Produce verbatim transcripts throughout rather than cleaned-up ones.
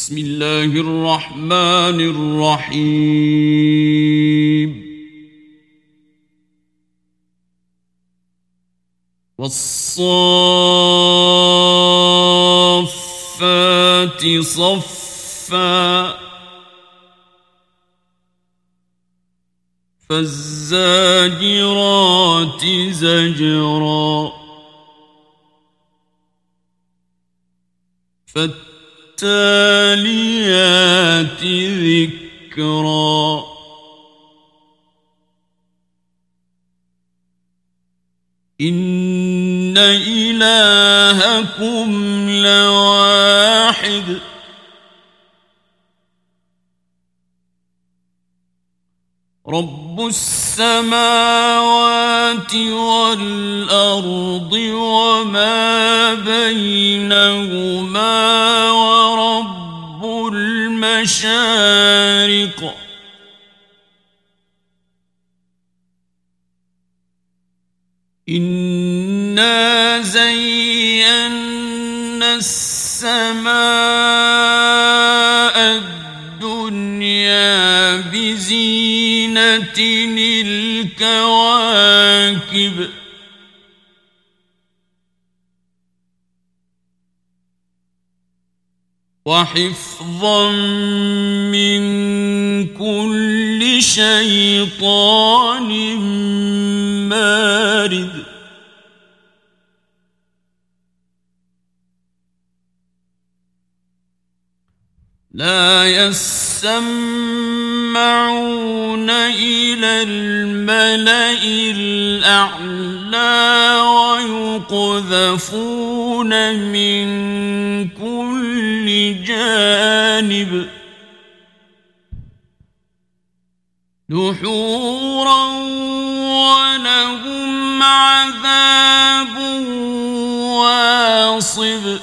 بسم الله الرحمن الرحيم والصافات صفا فالزاجرات زجرا فالتاليات ذكرا إن إلهكم لواحد رب السماوات والأرض وما بينهما ورب المشارق إنا زينا السماء الدنيا بزينة الكواكب وحفظا من كل شيطان مارد لا يسمعون إلى الملأ الأعلى ويقذفون من كل جانب دحورا ولهم عذاب واصب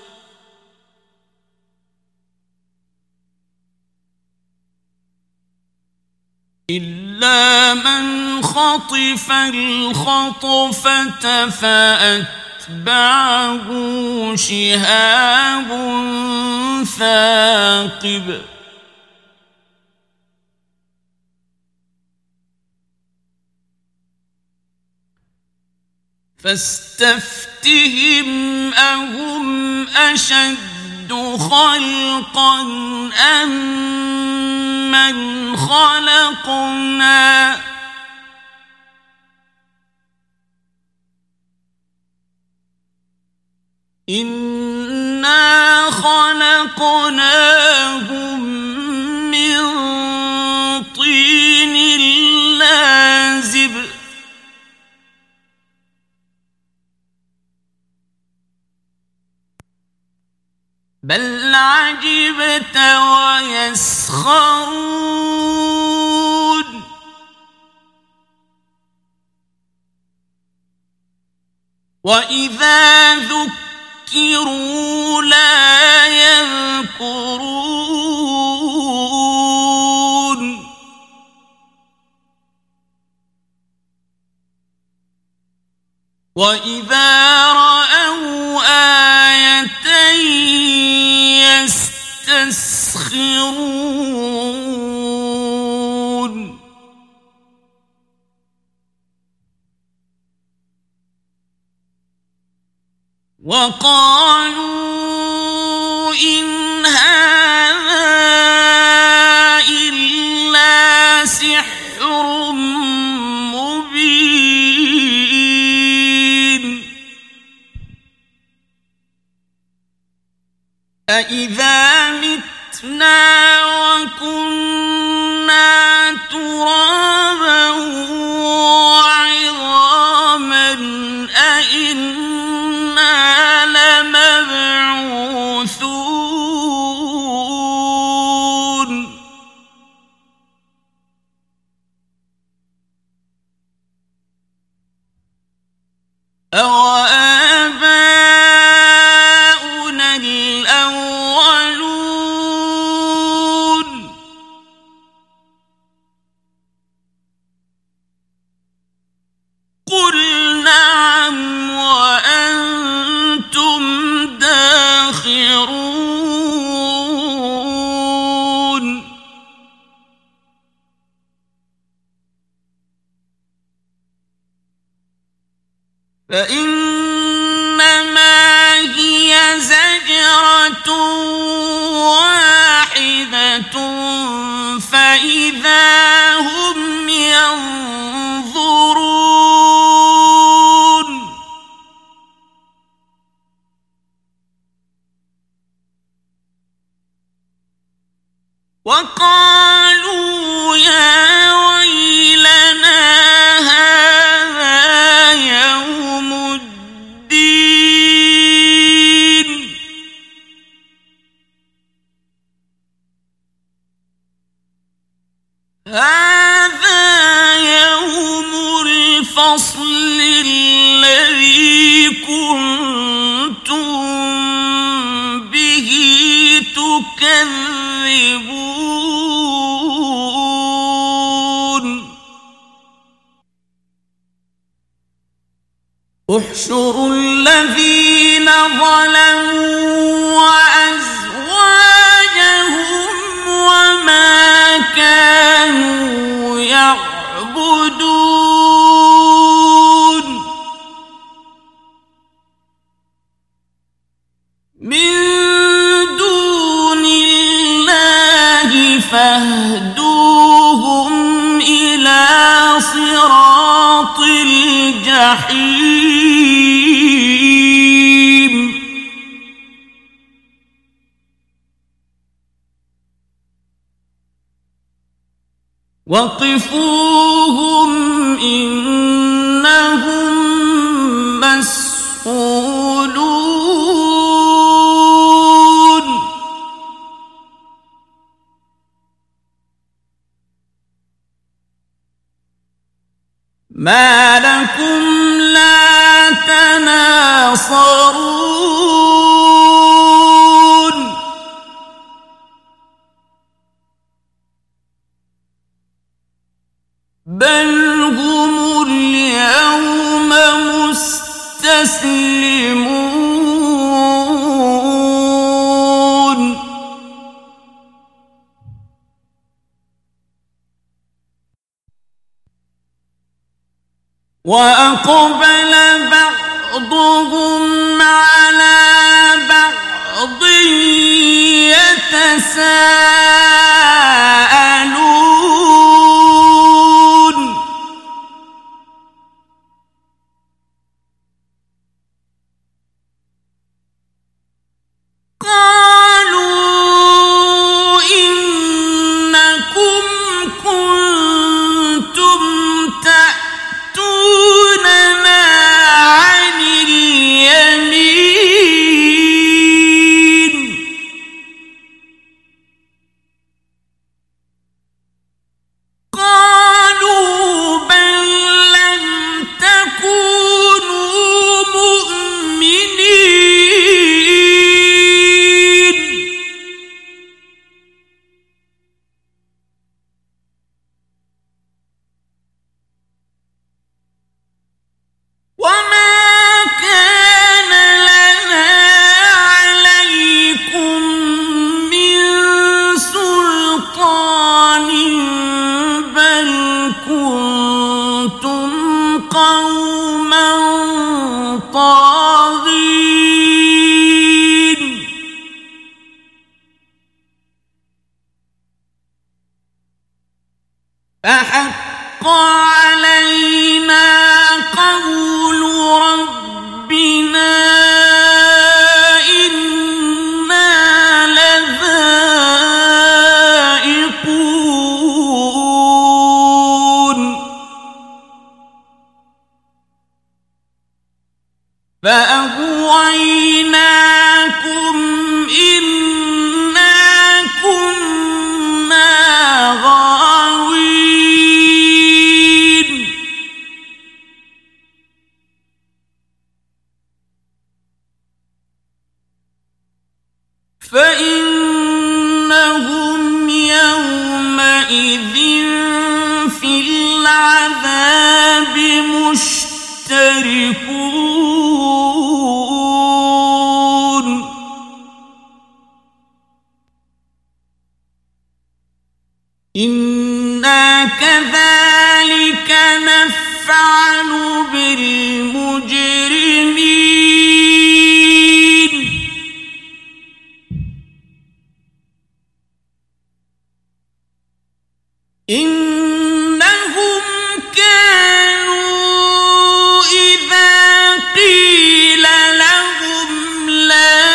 إلا من خطف الخطفة فأتبعه شهاب ثاقب فاستفتهم أهم أشد خلقا أم من خلقنا إنا خلقناهم من طين لازب بل عجبت ويسخرون وإذا ذكروا لا يذكرون وإذا رأوا آية يستسخرون وقالوا إن هذا إلا سحر مبين أإذا متنا وكنا ترابا وعظاما أإنا لمبعوثون أوآباؤنا الأولون قل نعم وأنتم داخرون فإنما هي زجرة واحدة فإذا هم ينظرون وقالوا يا ويلنا هذا يوم الدين هذا يوم الفصل الذي كنتم به تكذبون احشروا الذين ظلموا وأزواجهم وما كانوا يعبدون من دون الله فاهدوهم إلى صراط الجحيم وقفوهم إنهم مسئولون ما لكم لا تناصرون بل هم اليوم مستسلمون وأقبل بعضهم على بعض يتساءلون قالوا إنكم كنتم تأتوننا عن اليمين قالوا بل لم تكونوا مؤمنين وما كان لنا عليكم من سلطان بل كنتم قوما طاغين فحق علينا قول ربنا إنا لذائقون فأغويناكم إنا كنا غاوين فإنهم يومئذ في العذاب مشتركون إنا كذلك نفعل يفعل بالمجرمين إنهم كانوا إذا قيل لهم لا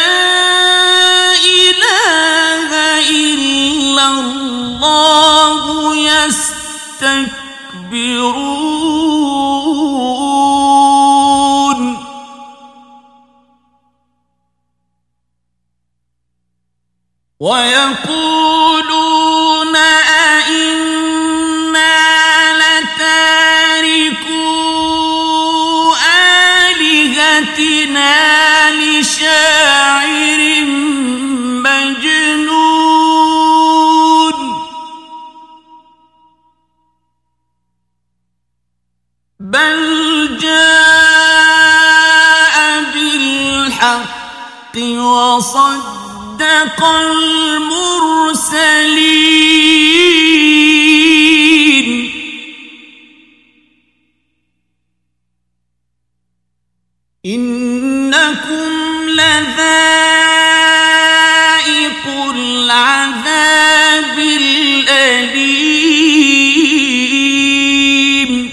إله إلا الله يستكبرون ويقولون أئنا لتاركو آلهتنا لشاعر مجنون بل جاء بالحق وصدق المرسلين إنكم لذائق العذاب الأليم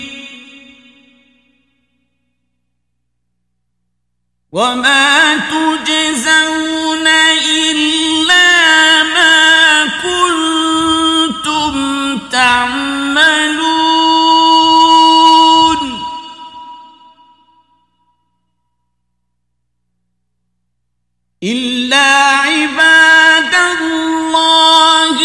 وما تجزون إلا ما كنتم تعملون إلا عباد الله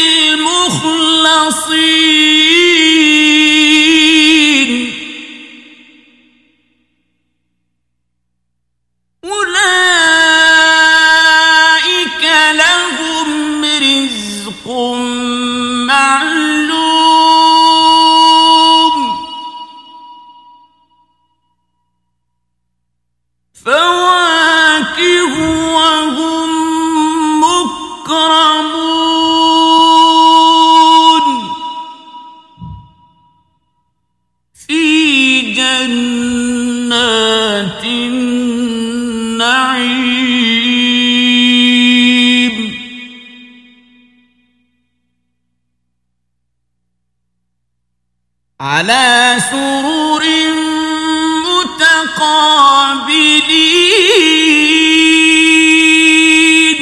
المخلصين أولئك لهم رزق معلوم فواكه وهم مكرمون في جنات النعيم على سرر متقابلين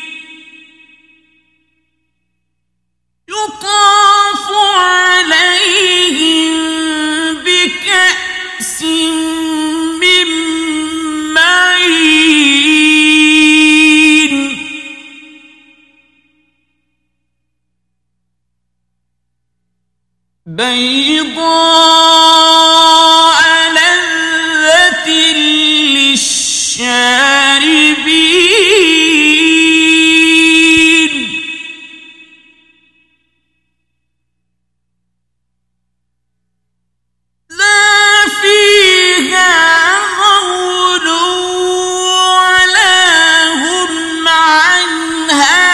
يطاف عليهم بكأس من معين بيضاء لذة للشاربين لا فيها غول ولا هم عنها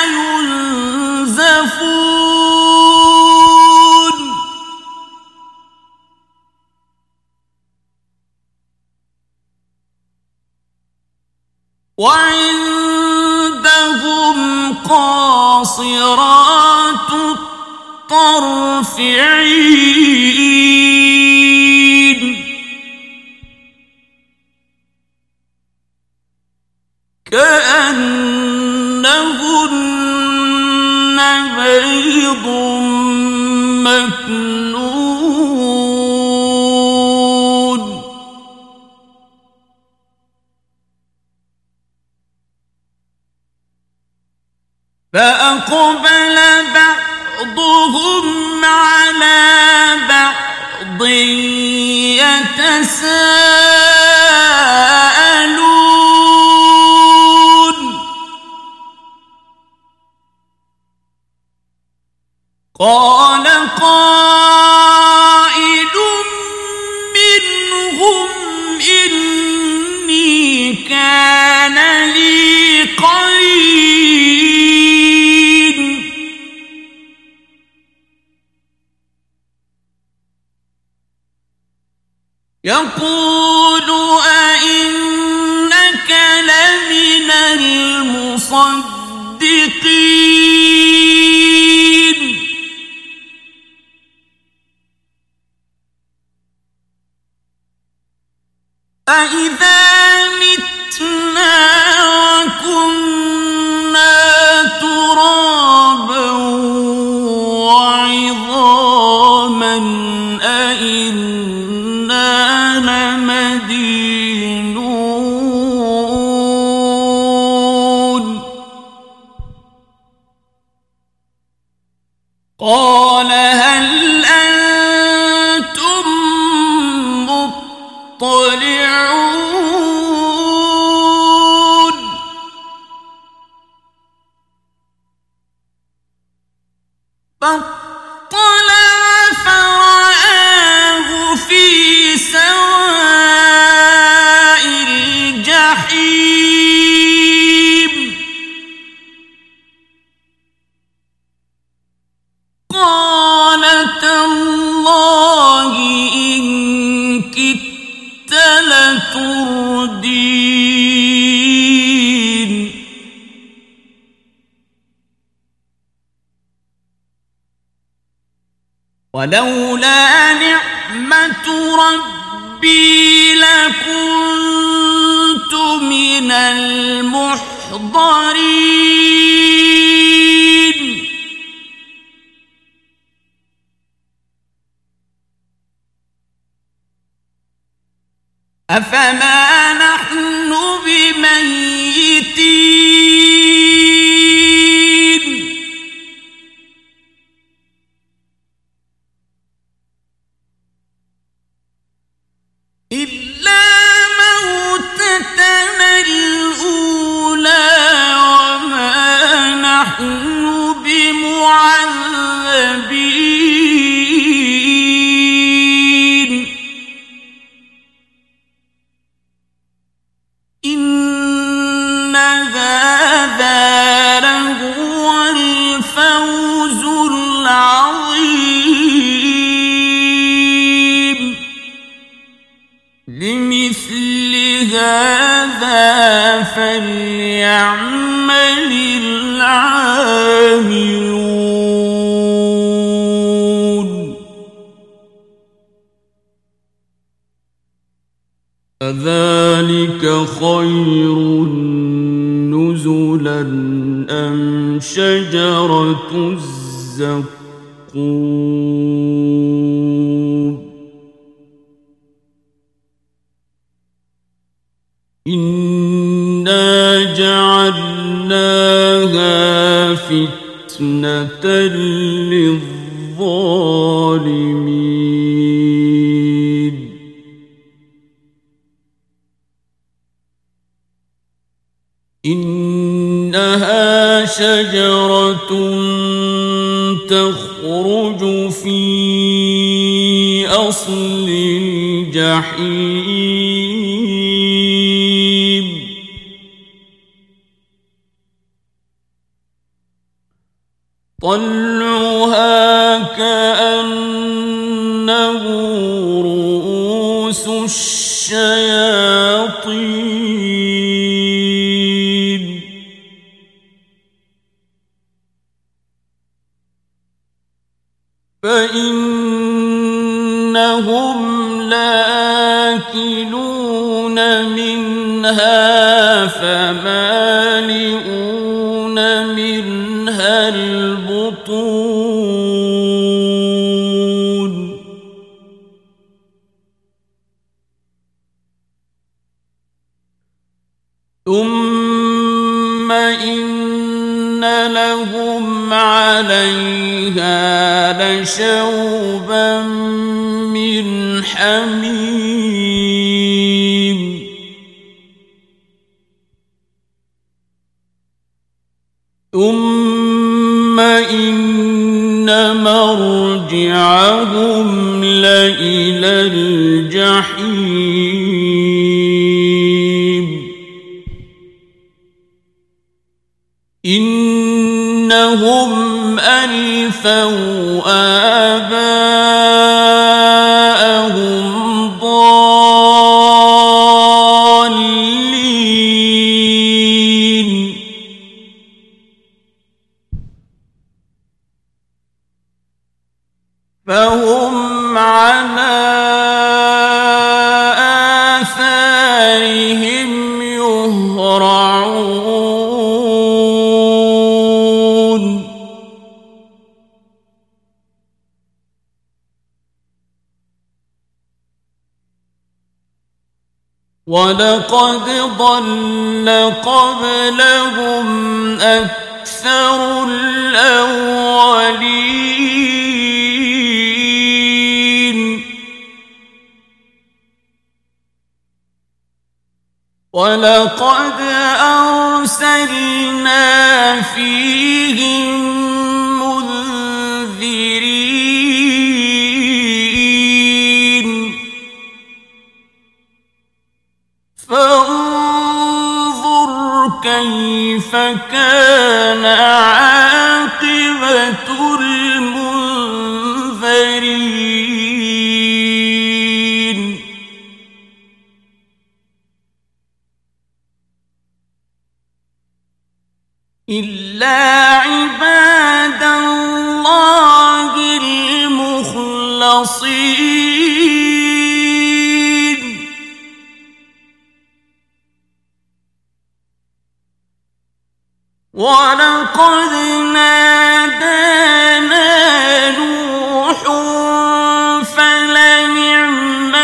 ينزفون وعندهم قاصرات الطرف عين كأنهن بيض مكنون فأقبل بعضهم على بعض يتساءلون قال قائل منهم إني كان لي قرين يقول أئنك لمن المصدقين أإذا متنا وكنا ترابا وعظاما أإنا لمدينون قال هل أنتم مطلعون فاطلع فرآه في سواء الجحيم قال تالله إن كدت لتردين ولولا نعمة ربي لكنت من المحضرين أفما نحن بميتين إلا موتتنا الأولى وما نحن بمعذبين إن هذا لهو الفوز العظيم لمثل هذا فليعمل العاملون أذلك خير نزلا أم شجرة الزقوم إنا جعلناها فتنة للظالمين إنها شجرة تخرج في أصل الجحيم طلعها كأنه رؤوس الشياطين فإنهم لآكلون منها فمالئون منها البطون ثم إن لهم عليها لشوبا من حميم ثم إن مرجعهم لإلى الجحيم إنهم ألفوا آباءهم ضالين فهم على آثارهم يهرعون ولقد ضل قبلهم أكثر الأولين ولقد أرسلنا فيهم منذرين فانظر كيف كان عاقبة المنذرين إلا عباد الله المخلصين ولقد نادانا نوح فلنعم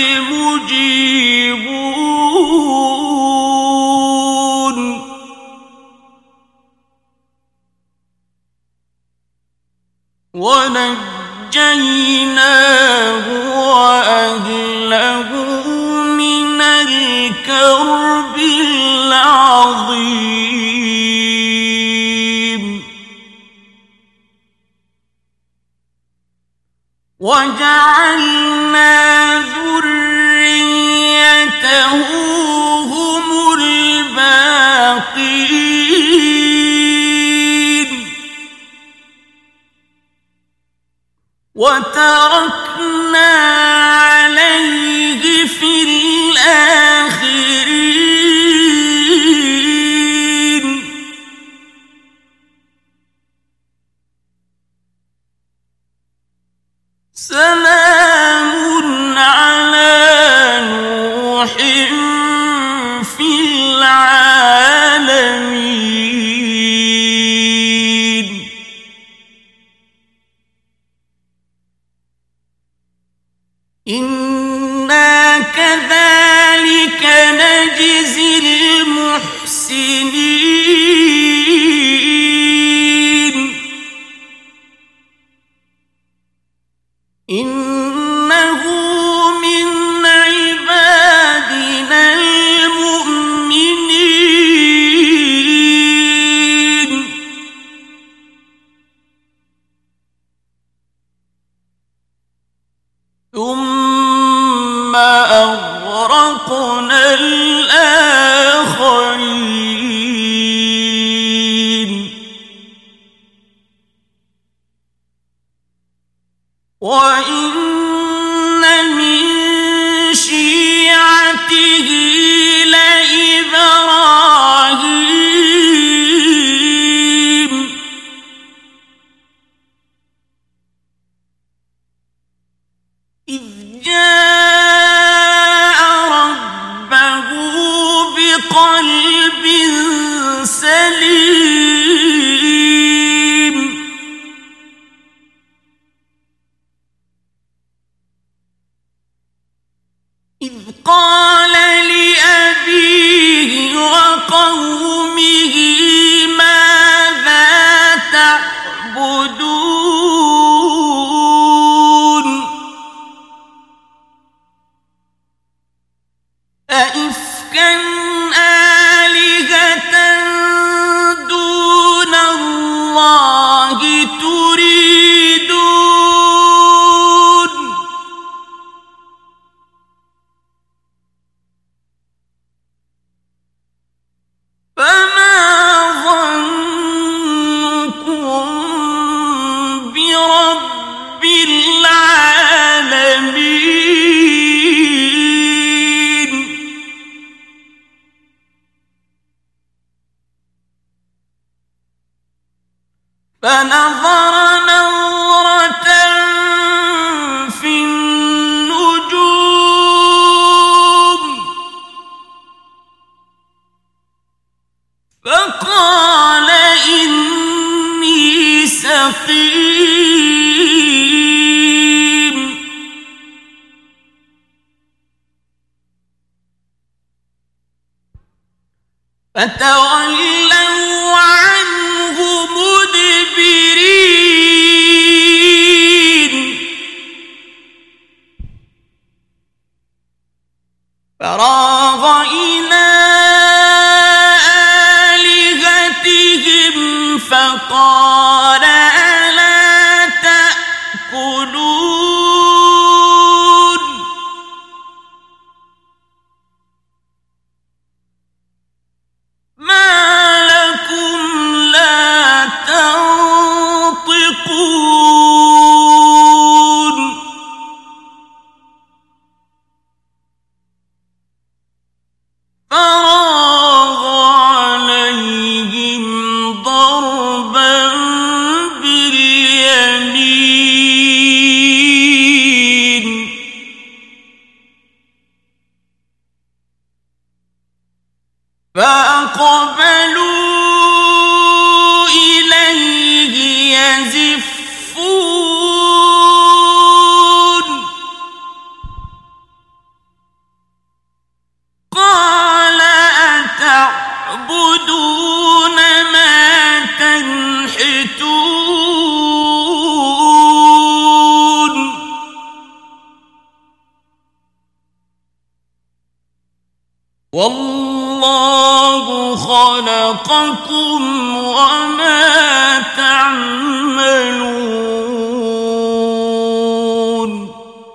المجيبون ونجيناه وأهله من الكرب العظيم وجعلنا ذريته هم الباقين وتركنا عليه في الآخرين سلام على نوح في العالمين إنا كذلك نجزي المحسنين إنه من عبادنا المؤمنين ثم أغرقنا الآخرين وإن من شيعته لإبراهيم إذ جاء ربه بقلب سليم إذ قال لأبيه وقومه ماذا تعبدون أئفكا آلهة دون الله تريدون فما ظنكم برب العالمين فنظر نظرة فتولوا عنه مدبرين فراغ إلى آلهتهم فقال ألا تأكلون ما لكم لا تنطقون فراغ عليهم ضربا باليمين فأقبلوا إليه يزفون قال أتعبدون ما تنحتون والله خلقكم وما تعملون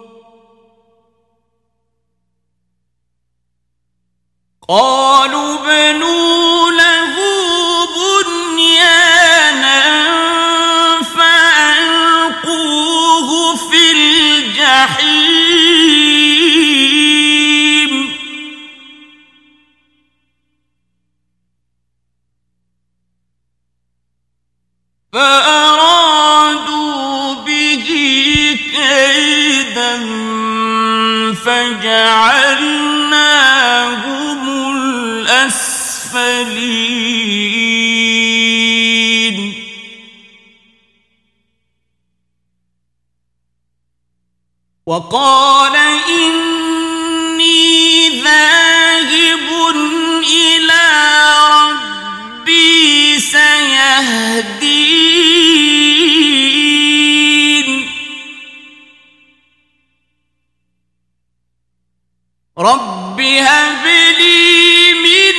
قالوا بنوا له بنيانا فألقوه في الجحيم فأرادوا به كيدا فجعلناهم الأسفلين وقال إني ذاهب إلى ربي سيهدين رب هب لي من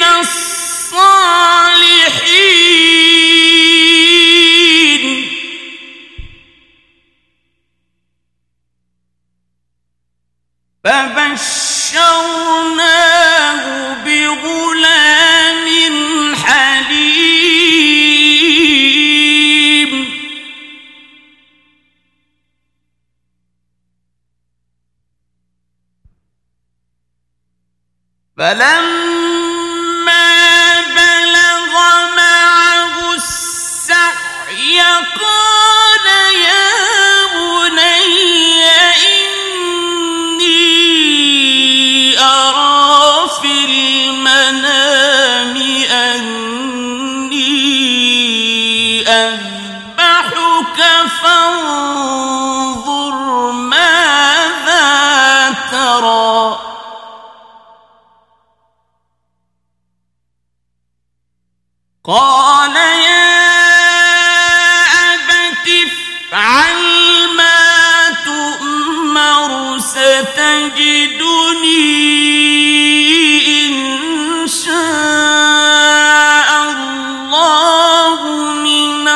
الصالحين فبشرناه بغلام حليم فلما بلغ معه السعي قال يا بني إني أرى في المنام أني أذبحك فانظر ماذا ترى قال يا أبت افعل ما تؤمر ستجدني إن شاء الله من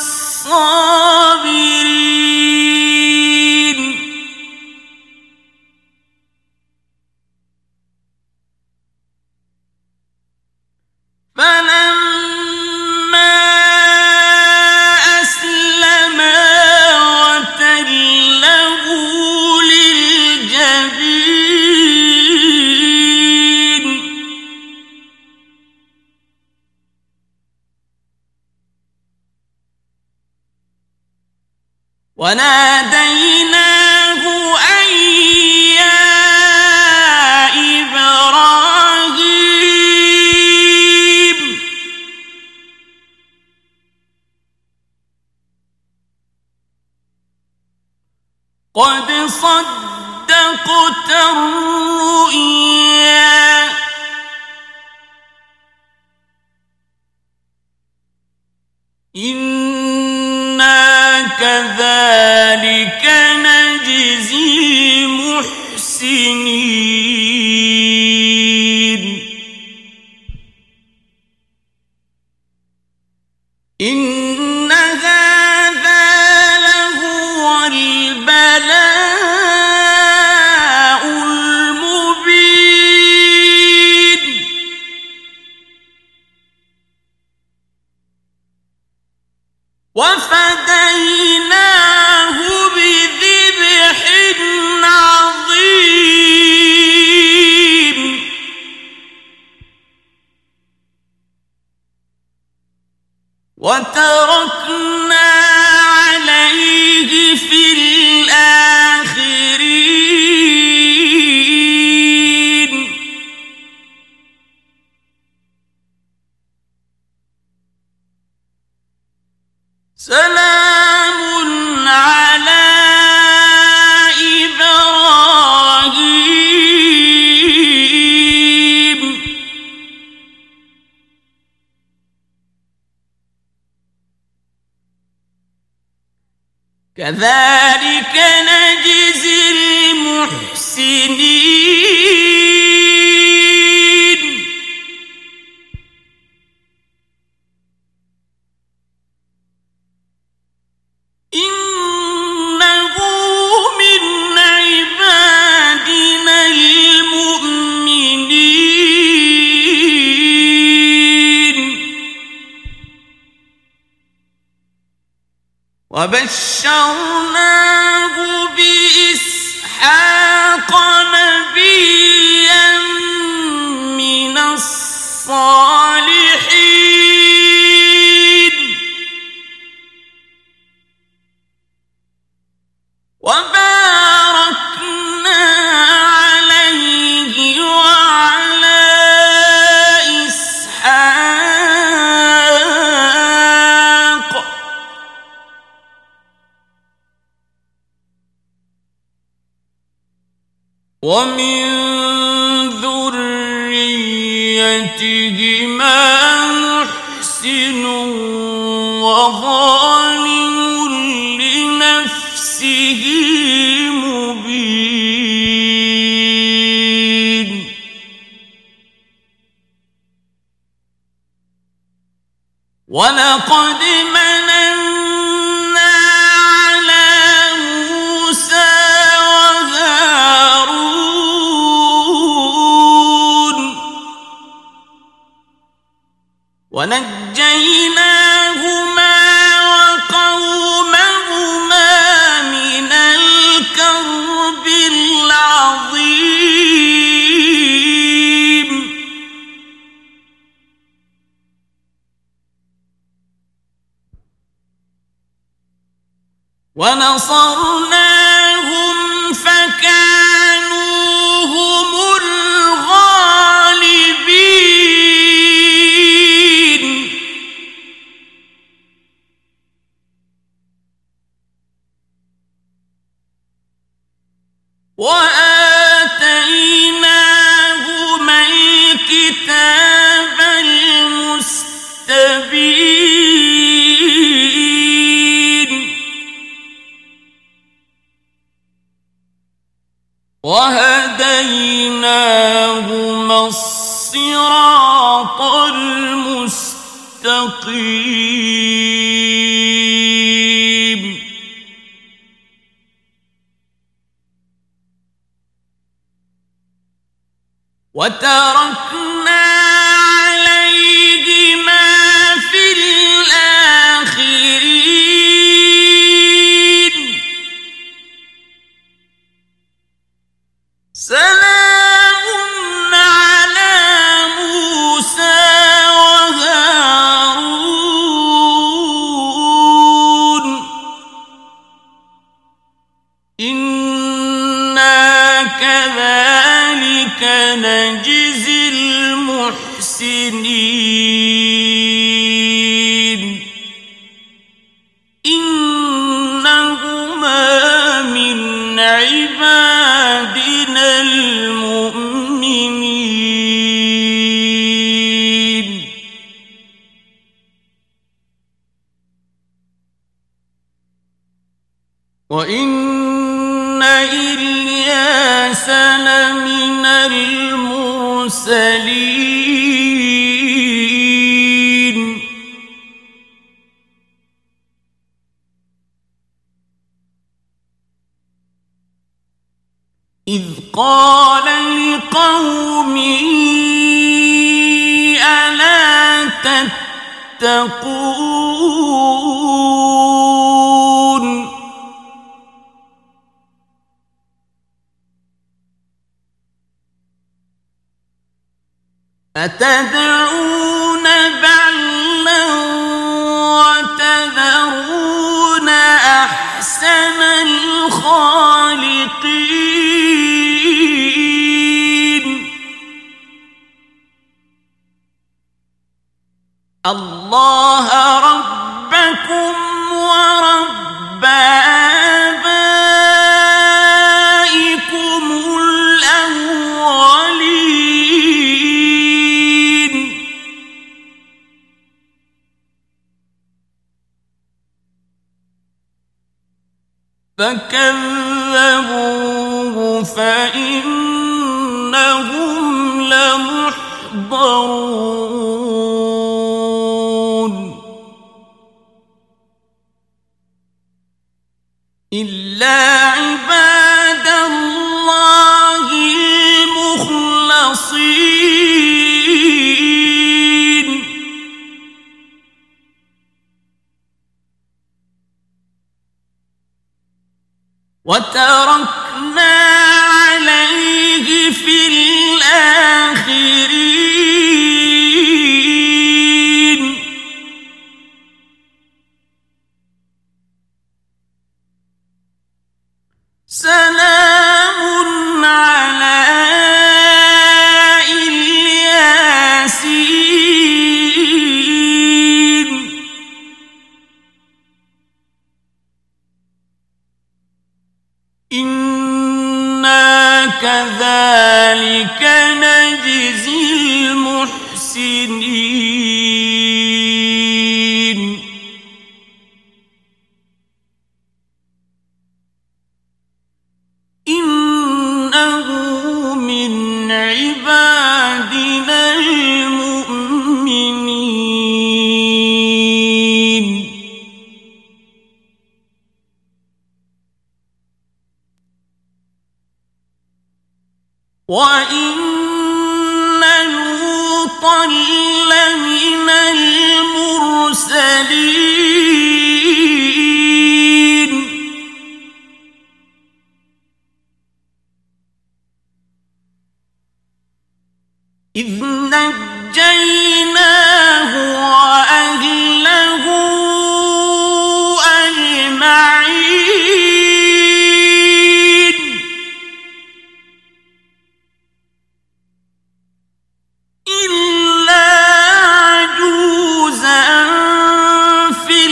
الصابرين فلما أسلما وتله للجبين وناديناه أن يا إبراهيم قد صدقت الرؤيا كذلك نجزي المحسنين إن هذا لهو البلاء المبين وفديناه بذبح عظيم وتركنا عليه في الآخرين سلام على إبراهيم كذلك نجزي المحسنين إنه من عبادنا المؤمنين وبشرناه بإسحاق نبيا من الصالحين وباركنا عليه وعلى إسحاق ومن ذريتهما محسن وظالم لنفسه مبين ولقد مننا على موسى وهارون ونجيناهما وقومهما من الكرب العظيم ونصرناهم فكانوا هم الغالبين وآتيناهما الكتاب المستبين وهديناهما الصراط المستقيم وتركنا عليهما في الآخرين سلام على موسى وهارون إنا كذلك نجزي المحسنين إنهما من عبادنا المؤمنين وإن إلياس لمن المرسلين إذ قال لقومه ألا تتقون أتدعون بعلا وتذرون أحسن الخالقين الله ربكم ورب آبائكم الأولين فكذبوه فإنهم لمحضرون إلا عباد الله المخلصين وتركنا عليه في الآخرين سلام على الياسين إنا كذلك نجزي المحسنين إنه من عبادنا المؤمنين وإن لوطا لمن المرسلين إذ نجيناه وأهله أجمعين إلا عجوزا في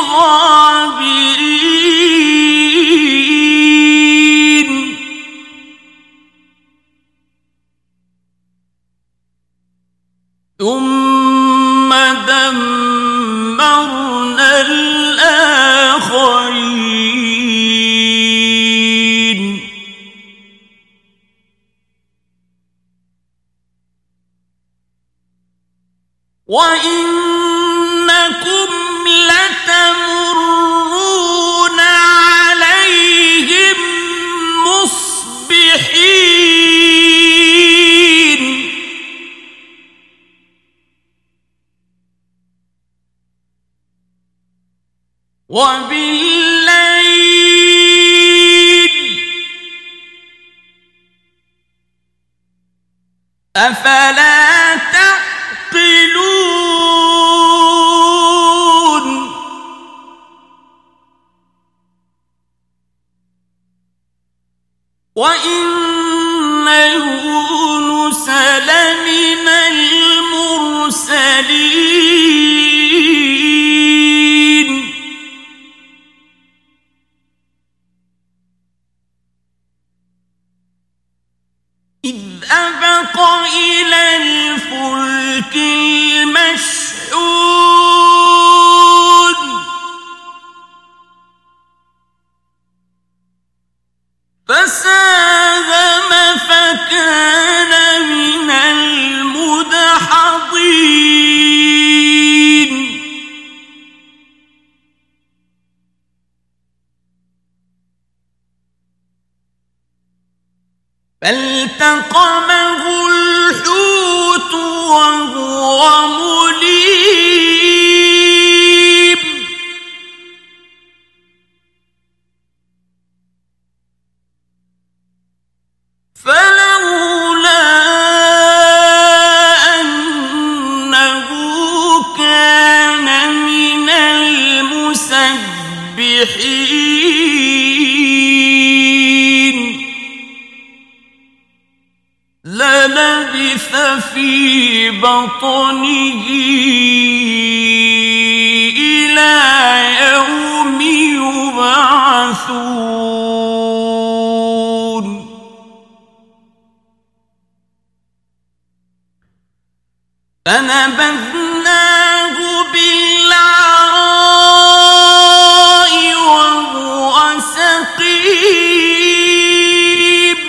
الغابرين ثم دمرنا الآخرين وإنكم لتمرون عليهم مصبحين وبالليل أفلا تعقلون وإن يونس لمن المرسلين إذ أبق إلى الفلك المشحون فساهم فكان من المدحضين فالتقمه الحوت وهو مليم فلولا أنه كان من المسبحين للبث في بطنه إلى يوم يبعثون فنبذناه بالعراء وهو سقيم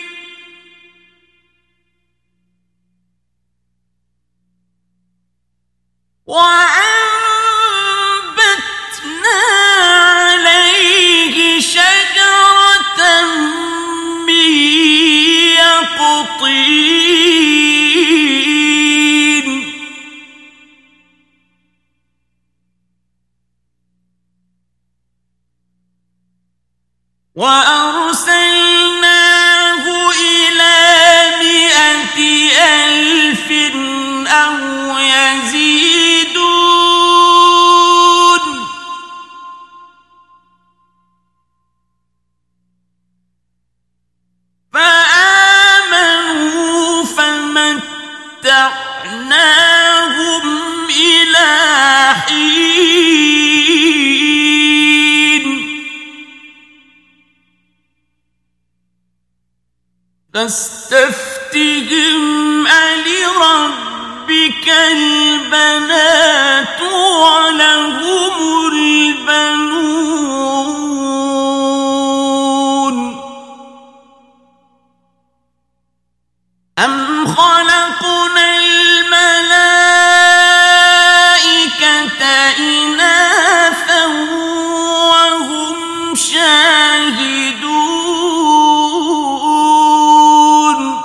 وأنبتنا عليه شجرة من يقطين وأرسلناه إلى مائة ألف أو يزيدون فآمنوا فمتعناهم إلى حين فاستفتهم ألربك البنات ولهم البنون أم خلقنا الملائكة إناثا وهم شاهدون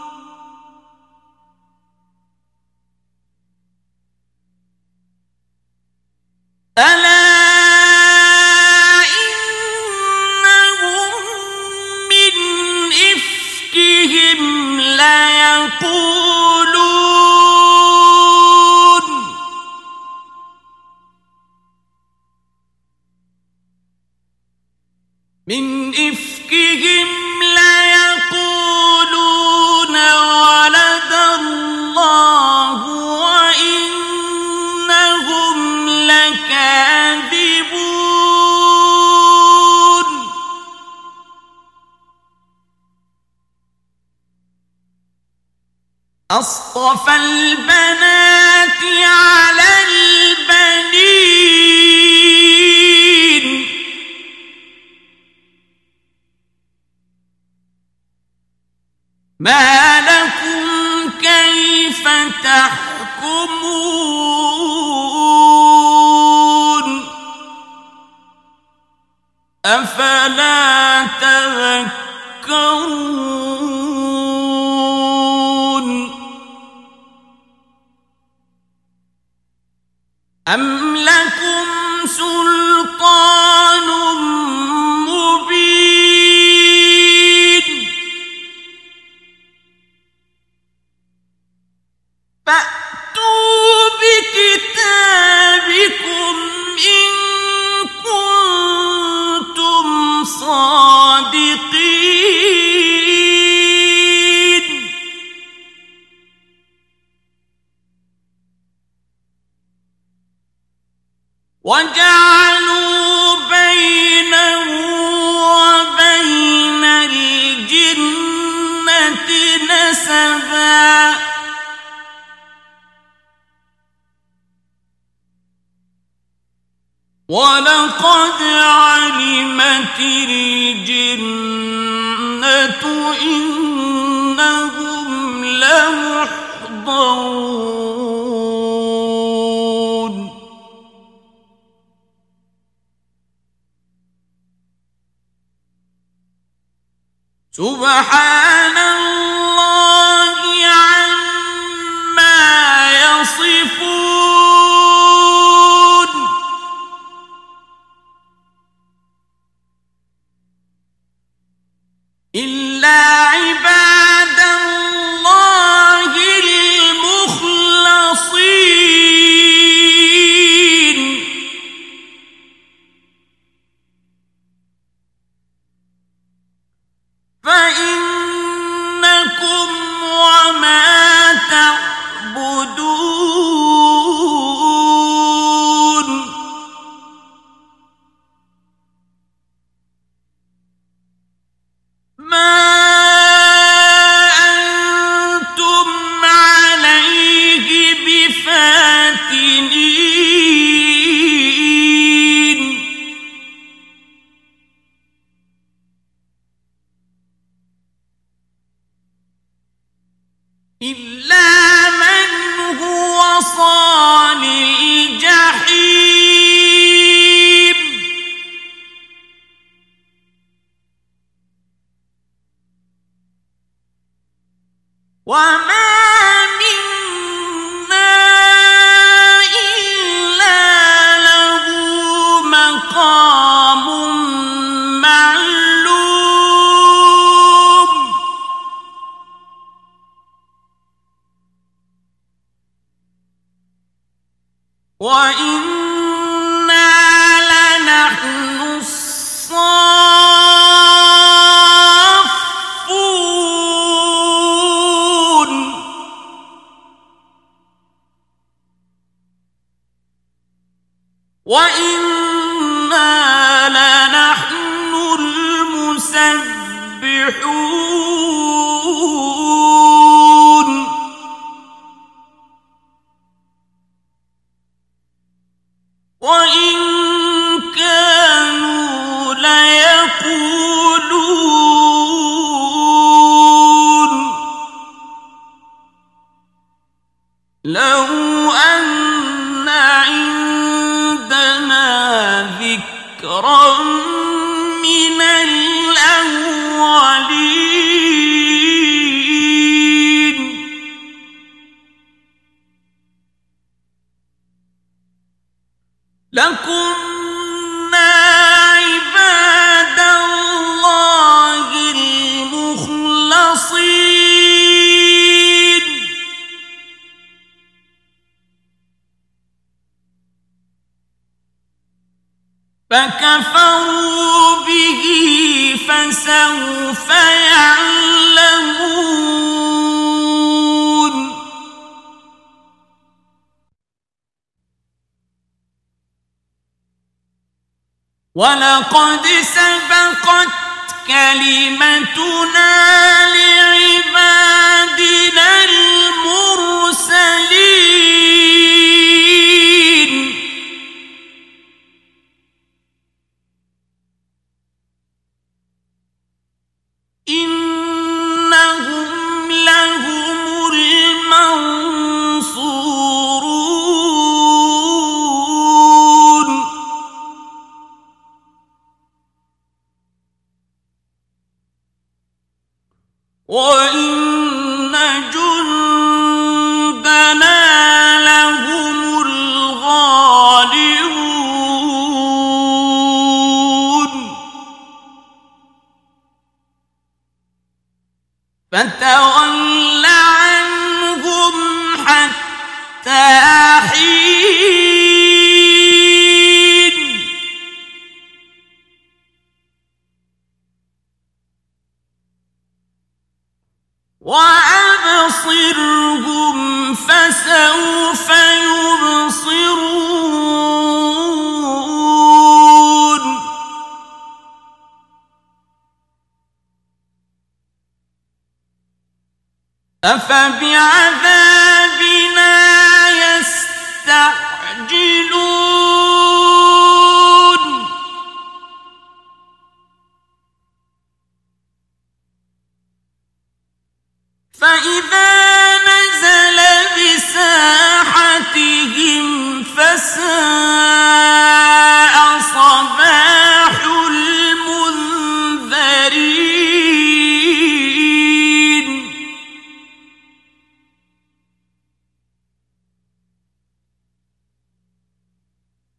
ألا إنهم من إفكهم ليقولون من إفكهم ليقولون ولد الله وإنهم لكاذبون أصطفى البنات على البنين ما لكم كيف تحكمون أفلا تذكرون أم لكم سلطان مبين فأتوا بكتابكم إن كنتم صادقين وجعلوا بينه وبين الجنة نسبا ولقد علمت الجنة يرضون سبحان الله عما يصفون إلا عباد الله المخلصين فإنكم وما تعبدون ما أنتم عليه بفاتنين إلا من هو صال الجحيم وما منا إلا له مقام معلوم وإنا لنحن الصافون وإنا لنحن المسبحون وإن كانوا ليقولون لو أن عندنا ذكرا من الأولين لكنا عباد الله المخلصين فكفروا به فسوف يعلمون ولقد سبقت كلمتنا لعبادنا المرسلين إنهم لهم المنصورون وإن جندنا لهم الغالبون فتول عنهم حتى حين وأبصرهم فسوف يبصرون أفبعذابنا يستعجلون فإذا نزل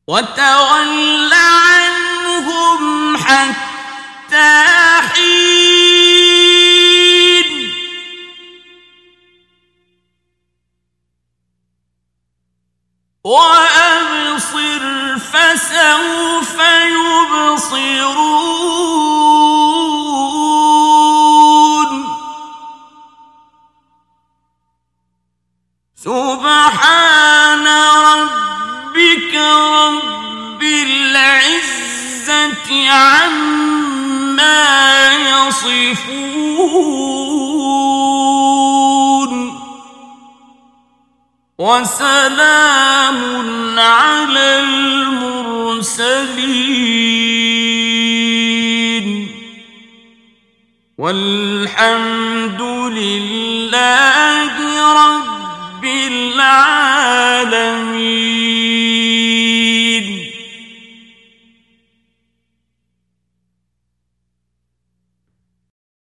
وتول عنهم حتى حين وأبصر فسوف يبصرون سبحان ربك رب العزة عما يصفون وسلام على المرسلين والحمد لله رب العالمين.